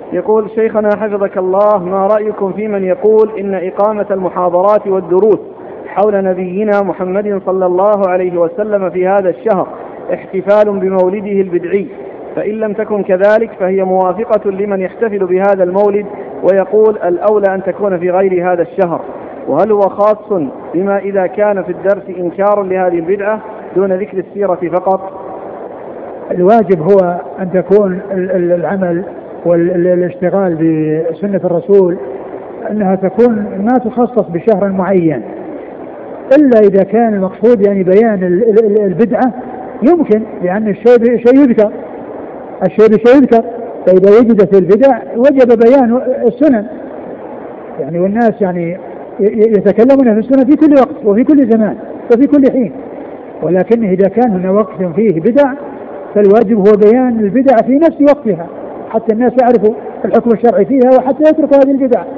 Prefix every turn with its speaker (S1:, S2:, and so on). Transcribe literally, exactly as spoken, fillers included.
S1: يقول شيخنا حفظك الله، ما رأيكم في من يقول إن إقامة المحاضرات والدروس حول نبينا محمد صلى الله عليه وسلم في هذا الشهر احتفال بمولده البدعي، فإن لم تكن كذلك فهي موافقة لمن يحتفل بهذا المولد ويقول الأولى أن تكون في غير هذا الشهر؟ وهل هو خاص بما إذا كان في الدرس إنكار لهذه البدعة دون ذكر السيرة فقط؟
S2: الواجب هو أن تكون العمل والاشتغال بسنة الرسول أنها تكون ما تخصص بشهر معين، إلا إذا كان المقصود يعني بيان البدعة يمكن، لأن الشيء شيء يذكر، الشيء بشيء يذكر، فإذا وجدت البدع وجب بيان السنن يعني، والناس يعني يتكلمون في السنن في كل وقت وفي كل زمان وفي كل حين، ولكن إذا كان هنا وقت فيه بدع فالواجب هو بيان البدع في نفس وقتها حتى الناس يعرفوا الحكم الشرعي فيها وحتى يتركوا هذه البدع.